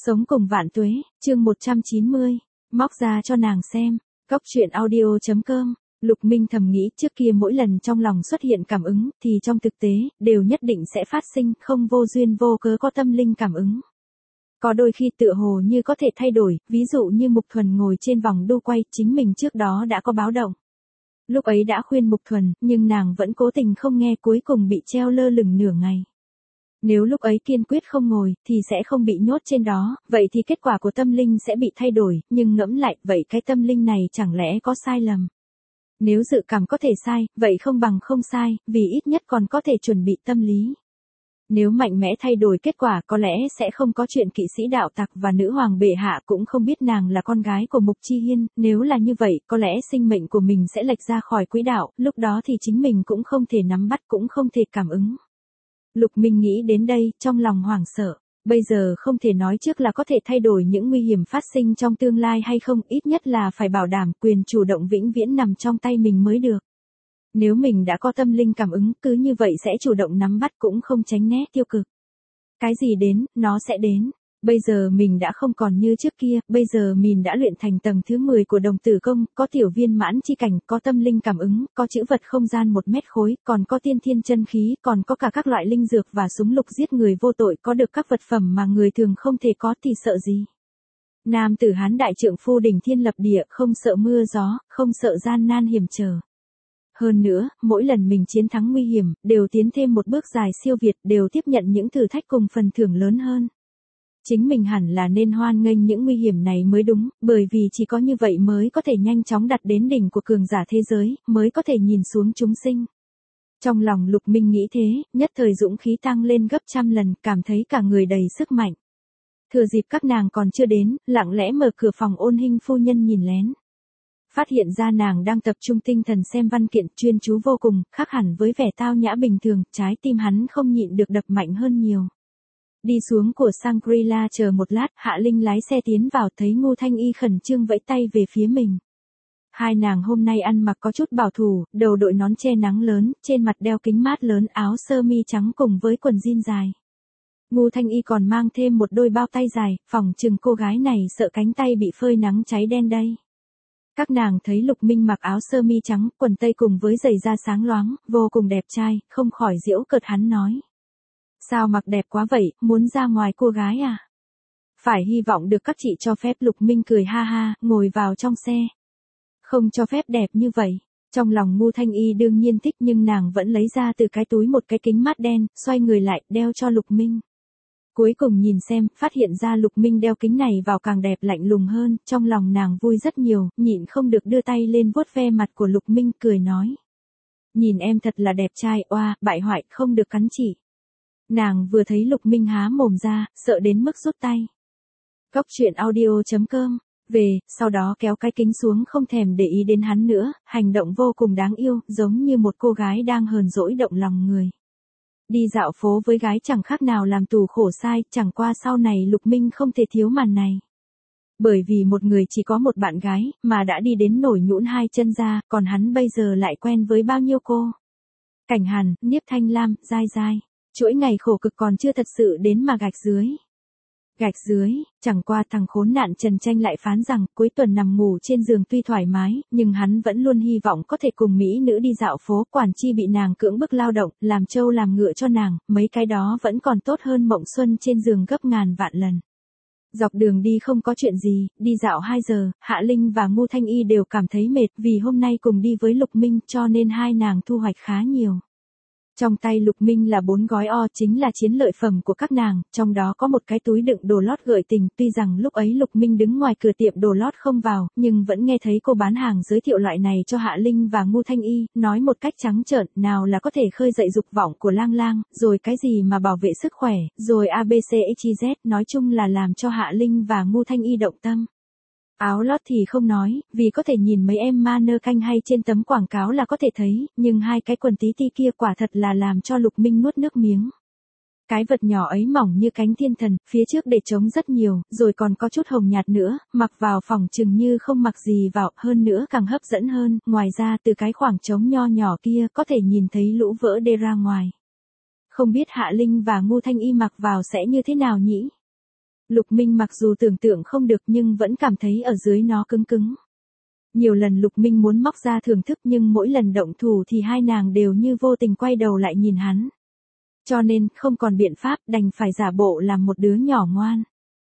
Sống cùng vạn tuế, chương 190, móc ra cho nàng xem, Cóc truyện audio.com. Lục Minh thầm nghĩ trước kia mỗi lần trong lòng xuất hiện cảm ứng thì trong thực tế đều nhất định sẽ phát sinh, không vô duyên vô cớ có tâm linh cảm ứng. Có đôi khi tựa hồ như có thể thay đổi, ví dụ như Mục Thuần ngồi trên vòng đu quay, chính mình trước đó đã có báo động. Lúc ấy đã khuyên Mục Thuần, nhưng nàng vẫn cố tình không nghe, cuối cùng bị treo lơ lửng nửa ngày. Nếu lúc ấy kiên quyết không ngồi, thì sẽ không bị nhốt trên đó, vậy thì kết quả của tâm linh sẽ bị thay đổi, nhưng ngẫm lại, vậy cái tâm linh này chẳng lẽ có sai lầm? Nếu dự cảm có thể sai, vậy không bằng không sai, vì ít nhất còn có thể chuẩn bị tâm lý. Nếu mạnh mẽ thay đổi kết quả có lẽ sẽ không có chuyện kỵ sĩ đạo tặc và nữ hoàng bệ hạ cũng không biết nàng là con gái của Mục Chi Hiên, nếu là như vậy, có lẽ sinh mệnh của mình sẽ lệch ra khỏi quỹ đạo, lúc đó thì chính mình cũng không thể nắm bắt, cũng không thể cảm ứng. Lục Minh nghĩ đến đây, trong lòng hoảng sợ. Bây giờ không thể nói trước là có thể thay đổi những nguy hiểm phát sinh trong tương lai hay không, ít nhất là phải bảo đảm quyền chủ động vĩnh viễn nằm trong tay mình mới được. Nếu mình đã có tâm linh cảm ứng, cứ như vậy sẽ chủ động nắm bắt, cũng không tránh né tiêu cực. Cái gì đến, nó sẽ đến. Bây giờ mình đã không còn như trước kia, bây giờ mình đã luyện thành tầng thứ 10 của đồng tử công, có tiểu viên mãn chi cảnh, có tâm linh cảm ứng, có chữ vật không gian 1 mét khối, còn có tiên thiên chân khí, còn có cả các loại linh dược và súng lục giết người vô tội, có được các vật phẩm mà người thường không thể có thì sợ gì. Nam tử Hán đại trượng phu đỉnh thiên lập địa, không sợ mưa gió, không sợ gian nan hiểm trở. Hơn nữa, mỗi lần mình chiến thắng nguy hiểm, đều tiến thêm một bước dài siêu việt, đều tiếp nhận những thử thách cùng phần thưởng lớn hơn. Chính mình hẳn là nên hoan nghênh những nguy hiểm này mới đúng, bởi vì chỉ có như vậy mới có thể nhanh chóng đặt đến đỉnh của cường giả thế giới, mới có thể nhìn xuống chúng sinh. Trong lòng Lục Minh nghĩ thế, nhất thời dũng khí tăng lên gấp trăm lần, cảm thấy cả người đầy sức mạnh. Thừa dịp các nàng còn chưa đến, lặng lẽ mở cửa phòng Ôn Hinh phu nhân nhìn lén. Phát hiện ra nàng đang tập trung tinh thần xem văn kiện, chuyên chú vô cùng, khác hẳn với vẻ tao nhã bình thường, trái tim hắn không nhịn được đập mạnh hơn nhiều. Đi xuống của Shangri-La chờ một lát, Hạ Linh lái xe tiến vào, thấy Ngô Thanh Y khẩn trương vẫy tay về phía mình. Hai nàng hôm nay ăn mặc có chút bảo thủ, đầu đội nón che nắng lớn, trên mặt đeo kính mát lớn, áo sơ mi trắng cùng với quần jean dài. Ngô Thanh Y còn mang thêm một đôi bao tay dài, phỏng chừng cô gái này sợ cánh tay bị phơi nắng cháy đen đây. Các nàng thấy Lục Minh mặc áo sơ mi trắng, quần tây cùng với giày da sáng loáng, vô cùng đẹp trai, không khỏi giễu cợt hắn nói. Sao mặc đẹp quá vậy, muốn ra ngoài cô gái à? Phải hy vọng được các chị cho phép. Lục Minh cười ha ha, ngồi vào trong xe. Không cho phép đẹp như vậy. Trong lòng Ngô Thanh Y đương nhiên thích, nhưng nàng vẫn lấy ra từ cái túi một cái kính mát đen, xoay người lại, đeo cho Lục Minh. Cuối cùng nhìn xem, phát hiện ra Lục Minh đeo kính này vào càng đẹp lạnh lùng hơn, trong lòng nàng vui rất nhiều, nhịn không được đưa tay lên vuốt ve mặt của Lục Minh, cười nói. Nhìn em thật là đẹp trai, oa, bại hoại, không được cắn chỉ. Nàng vừa thấy Lục Minh há mồm ra, sợ đến mức rút tay. Cóc truyện audio.com. Về, sau đó kéo cái kính xuống, không thèm để ý đến hắn nữa, hành động vô cùng đáng yêu, giống như một cô gái đang hờn dỗi động lòng người. Đi dạo phố với gái chẳng khác nào làm tù khổ sai, chẳng qua sau này Lục Minh không thể thiếu màn này. Bởi vì một người chỉ có một bạn gái, mà đã đi đến nổi nhũn hai chân ra, còn hắn bây giờ lại quen với bao nhiêu cô. Cảnh Hàn, Niếp Thanh Lam, Giai Giai. Chuỗi ngày khổ cực còn chưa thật sự đến mà gạch dưới. Gạch dưới, chẳng qua thằng khốn nạn Trần Tranh lại phán rằng cuối tuần nằm ngủ trên giường tuy thoải mái, nhưng hắn vẫn luôn hy vọng có thể cùng mỹ nữ đi dạo phố, quản chi bị nàng cưỡng bức lao động, làm trâu làm ngựa cho nàng, mấy cái đó vẫn còn tốt hơn mộng xuân trên giường gấp ngàn vạn lần. Dọc đường đi không có chuyện gì, đi dạo 2 giờ, Hạ Linh và Ngô Thanh Y đều cảm thấy mệt, vì hôm nay cùng đi với Lục Minh cho nên hai nàng thu hoạch khá nhiều. Trong tay Lục Minh là 4 gói o, chính là chiến lợi phẩm của các nàng, trong đó có một cái túi đựng đồ lót gợi tình, tuy rằng lúc ấy Lục Minh đứng ngoài cửa tiệm đồ lót không vào, nhưng vẫn nghe thấy cô bán hàng giới thiệu loại này cho Hạ Linh và Ngô Thanh Y, nói một cách trắng trợn, nào là có thể khơi dậy dục vọng của lang lang, rồi cái gì mà bảo vệ sức khỏe, rồi ABCXYZ, nói chung là làm cho Hạ Linh và Ngô Thanh Y động tâm. Áo lót thì không nói, vì có thể nhìn mấy em mannequin hay trên tấm quảng cáo là có thể thấy, nhưng hai cái quần tí ti kia quả thật là làm cho Lục Minh nuốt nước miếng. Cái vật nhỏ ấy mỏng như cánh thiên thần, phía trước để trống rất nhiều, rồi còn có chút hồng nhạt nữa, mặc vào phòng chừng như không mặc gì vào, hơn nữa càng hấp dẫn hơn, ngoài ra từ cái khoảng trống nho nhỏ kia có thể nhìn thấy lũ vỡ đê ra ngoài. Không biết Hạ Linh và Ngô Thanh Y mặc vào sẽ như thế nào nhỉ? Lục Minh mặc dù tưởng tượng không được nhưng vẫn cảm thấy ở dưới nó cứng cứng. Nhiều lần Lục Minh muốn móc ra thưởng thức nhưng mỗi lần động thủ thì hai nàng đều như vô tình quay đầu lại nhìn hắn. Cho nên không còn biện pháp đành phải giả bộ làm một đứa nhỏ ngoan.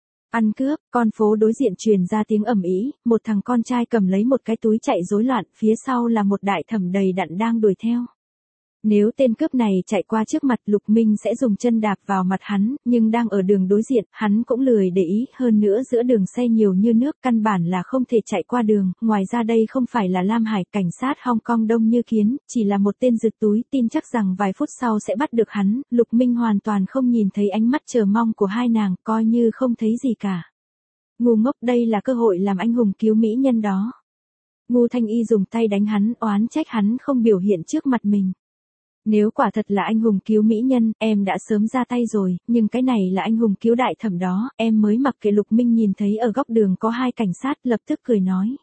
Ăn cướp, con phố đối diện truyền ra tiếng ầm ĩ, một thằng con trai cầm lấy một cái túi chạy rối loạn, phía sau là một đại thẩm đầy đặn đang đuổi theo. Nếu tên cướp này chạy qua trước mặt Lục Minh sẽ dùng chân đạp vào mặt hắn, nhưng đang ở đường đối diện, hắn cũng lười để ý, hơn nữa giữa đường xe nhiều như nước, căn bản là không thể chạy qua đường, ngoài ra đây không phải là Lam Hải, cảnh sát Hong Kong đông như kiến, chỉ là một tên rượt túi, tin chắc rằng vài phút sau sẽ bắt được hắn, Lục Minh hoàn toàn không nhìn thấy ánh mắt chờ mong của hai nàng, coi như không thấy gì cả. Ngu ngốc, đây là cơ hội làm anh hùng cứu mỹ nhân đó. Ngô Thanh Y dùng tay đánh hắn, oán trách hắn không biểu hiện trước mặt mình. Nếu quả thật là anh hùng cứu mỹ nhân, em đã sớm ra tay rồi, nhưng cái này là anh hùng cứu đại thẩm đó, em mới mặc kệ. Lục Minh nhìn thấy ở góc đường có hai cảnh sát, lập tức cười nói.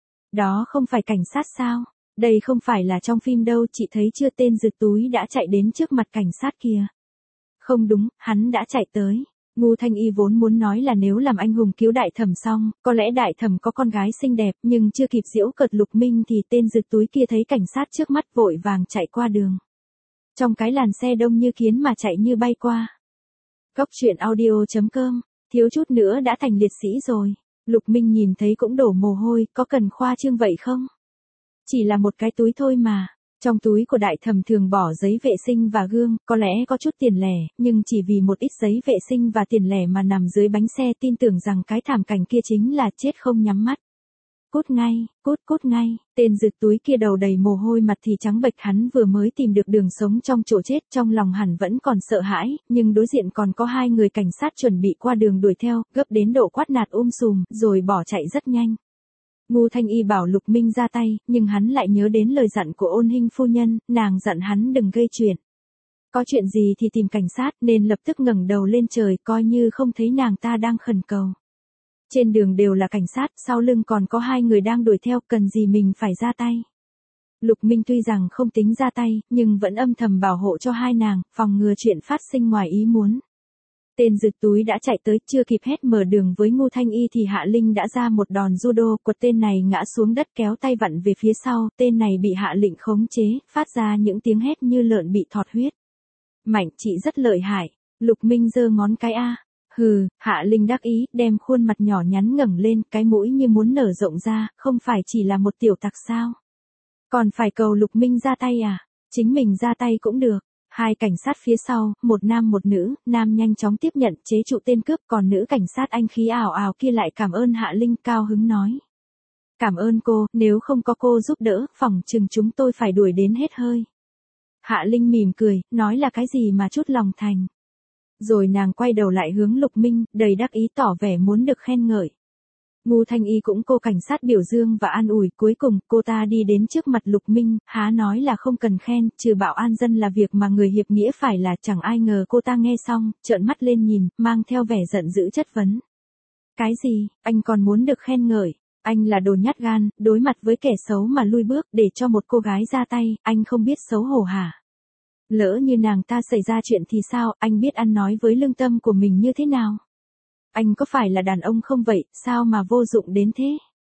Đó không phải cảnh sát sao? Đây không phải là trong phim đâu, chị thấy chưa, tên rượt túi đã chạy đến trước mặt cảnh sát kìa. Không đúng, hắn đã chạy tới. Ngô Thanh Y vốn muốn nói là nếu làm anh hùng cứu đại thẩm xong, có lẽ đại thẩm có con gái xinh đẹp, nhưng chưa kịp giễu cợt Lục Minh thì tên rượt túi kia thấy cảnh sát trước mắt vội vàng chạy qua đường. Trong cái làn xe đông như kiến mà chạy như bay qua. Góc truyện audio.com, thiếu chút nữa đã thành liệt sĩ rồi. Lục Minh nhìn thấy cũng đổ mồ hôi, có cần khoa trương vậy không? Chỉ là một cái túi thôi mà. Trong túi của đại thẩm thường bỏ giấy vệ sinh và gương, có lẽ có chút tiền lẻ, nhưng chỉ vì một ít giấy vệ sinh và tiền lẻ mà nằm dưới bánh xe, tin tưởng rằng cái thảm cảnh kia chính là chết không nhắm mắt. Cút ngay, cút ngay, tên rượt túi kia đầu đầy mồ hôi, mặt thì trắng bệch, hắn vừa mới tìm được đường sống trong chỗ chết, trong lòng hẳn vẫn còn sợ hãi, nhưng đối diện còn có hai người cảnh sát chuẩn bị qua đường đuổi theo, gấp đến độ quát nạt sùm, rồi bỏ chạy rất nhanh. Ngô Thanh Y bảo Lục Minh ra tay, nhưng hắn lại nhớ đến lời dặn của Ôn Hinh phu nhân, nàng dặn hắn đừng gây chuyện. Có chuyện gì thì tìm cảnh sát, nên lập tức ngẩng đầu lên trời, coi như không thấy nàng ta đang khẩn cầu. Trên đường đều là cảnh sát, sau lưng còn có hai người đang đuổi theo, cần gì mình phải ra tay. Lục Minh tuy rằng không tính ra tay, nhưng vẫn âm thầm bảo hộ cho hai nàng, phòng ngừa chuyện phát sinh ngoài ý muốn. Tên rượt túi đã chạy tới, chưa kịp hét mở đường với Ngô Thanh Y thì Hạ Linh đã ra một đòn judo, quật tên này ngã xuống đất, kéo tay vặn về phía sau, tên này bị Hạ Linh khống chế, phát ra những tiếng hét như lợn bị thọt huyết. Mạnh, chị rất lợi hại. Lục Minh giơ ngón cái a. Hừ, Hạ Linh đắc ý, đem khuôn mặt nhỏ nhắn ngẩng lên, cái mũi như muốn nở rộng ra, không phải chỉ là một tiểu tặc sao? Còn phải cầu Lục Minh ra tay à? Chính mình ra tay cũng được. Hai cảnh sát phía sau, một nam một nữ, nam nhanh chóng tiếp nhận chế trụ tên cướp, còn nữ cảnh sát anh khí ảo ảo kia lại cảm ơn Hạ Linh, cao hứng nói. Cảm ơn cô, nếu không có cô giúp đỡ, phỏng chừng chúng tôi phải đuổi đến hết hơi. Hạ Linh mỉm cười, nói là cái gì mà chút lòng thành. Rồi nàng quay đầu lại hướng Lục Minh, đầy đắc ý tỏ vẻ muốn được khen ngợi. Ngô Thanh Y cũng cô cảnh sát biểu dương và an ủi, cuối cùng cô ta đi đến trước mặt Lục Minh, há nói là không cần khen, trừ bảo an dân là việc mà người hiệp nghĩa phải là, chẳng ai ngờ cô ta nghe xong, trợn mắt lên nhìn, mang theo vẻ giận dữ chất vấn. Cái gì, anh còn muốn được khen ngợi? Anh là đồ nhát gan, đối mặt với kẻ xấu mà lui bước để cho một cô gái ra tay, anh không biết xấu hổ hả? Lỡ như nàng ta xảy ra chuyện thì sao, anh biết ăn nói với lương tâm của mình như thế nào? Anh có phải là đàn ông không vậy, sao mà vô dụng đến thế?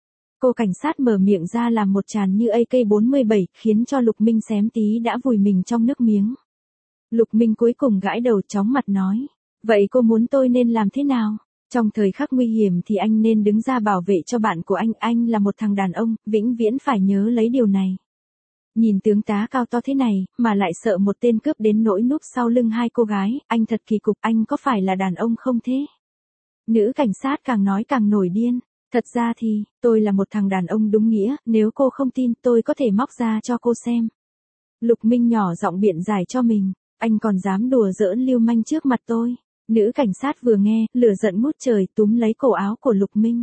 Cô cảnh sát mở miệng ra làm một tràng như AK-47, khiến cho Lục Minh xém tí đã vùi mình trong nước miếng. Lục Minh cuối cùng gãi đầu chóng mặt nói, vậy cô muốn tôi nên làm thế nào? Trong thời khắc nguy hiểm thì anh nên đứng ra bảo vệ cho bạn của anh là một thằng đàn ông, vĩnh viễn phải nhớ lấy điều này. Nhìn tướng tá cao to thế này, mà lại sợ một tên cướp đến nỗi núp sau lưng hai cô gái, anh thật kỳ cục, anh có phải là đàn ông không thế? Nữ cảnh sát càng nói càng nổi điên. Thật ra thì, tôi là một thằng đàn ông đúng nghĩa, nếu cô không tin tôi có thể móc ra cho cô xem. Lục Minh nhỏ giọng biện giải cho mình, anh còn dám đùa giỡn lưu manh trước mặt tôi. Nữ cảnh sát vừa nghe, lửa giận ngút trời, túm lấy cổ áo của Lục Minh.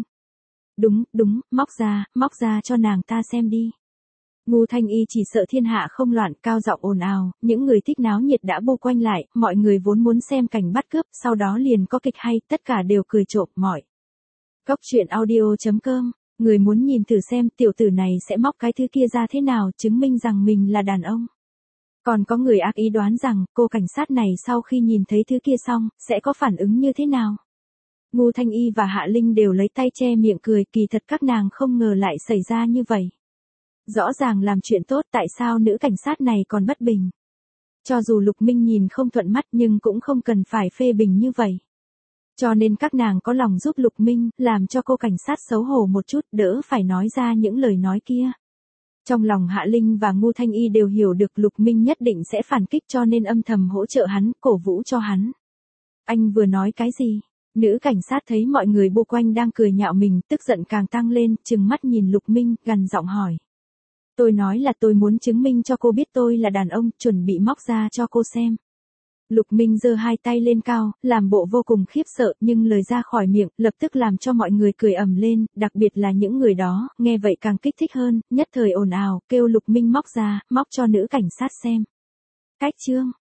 Đúng, móc ra cho nàng ta xem đi. Ngô Thanh Y chỉ sợ thiên hạ không loạn, cao giọng ồn ào, những người thích náo nhiệt đã bu quanh lại, mọi người vốn muốn xem cảnh bắt cướp, sau đó liền có kịch hay, tất cả đều cười trộm mọi. Góc truyện audio.com, người muốn nhìn thử xem tiểu tử này sẽ móc cái thứ kia ra thế nào, chứng minh rằng mình là đàn ông. Còn có người ác ý đoán rằng, cô cảnh sát này sau khi nhìn thấy thứ kia xong, sẽ có phản ứng như thế nào. Ngô Thanh Y và Hạ Linh đều lấy tay che miệng cười, kỳ thật các nàng không ngờ lại xảy ra như vậy. Rõ ràng làm chuyện tốt, tại sao nữ cảnh sát này còn bất bình? Cho dù Lục Minh nhìn không thuận mắt nhưng cũng không cần phải phê bình như vậy. Cho nên các nàng có lòng giúp Lục Minh, làm cho cô cảnh sát xấu hổ một chút, đỡ phải nói ra những lời nói kia. Trong lòng Hạ Linh và Ngô Thanh Y đều hiểu được Lục Minh nhất định sẽ phản kích, cho nên âm thầm hỗ trợ hắn, cổ vũ cho hắn. Anh vừa nói cái gì? Nữ cảnh sát thấy mọi người bu quanh đang cười nhạo mình, tức giận càng tăng lên, trừng mắt nhìn Lục Minh, gằn giọng hỏi. Tôi nói là tôi muốn chứng minh cho cô biết tôi là đàn ông, chuẩn bị móc ra cho cô xem. Lục Minh giơ hai tay lên cao, làm bộ vô cùng khiếp sợ, nhưng lời ra khỏi miệng, lập tức làm cho mọi người cười ầm lên, đặc biệt là những người đó, nghe vậy càng kích thích hơn, nhất thời ồn ào, kêu Lục Minh móc ra, móc cho nữ cảnh sát xem. Cách chương